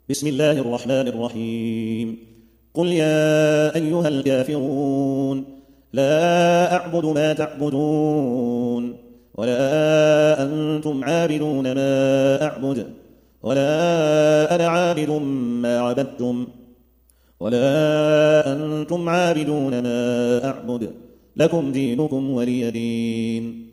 بسم الله الرحمن الرحيم. قل يا أيها الكافرون لا أعبد ما تعبدون ولا أنتم عابدون ما أعبد ولا أنا عابد ما عبدتم ولا أنتم عابدون ما أعبد لكم دينكم ولي دين.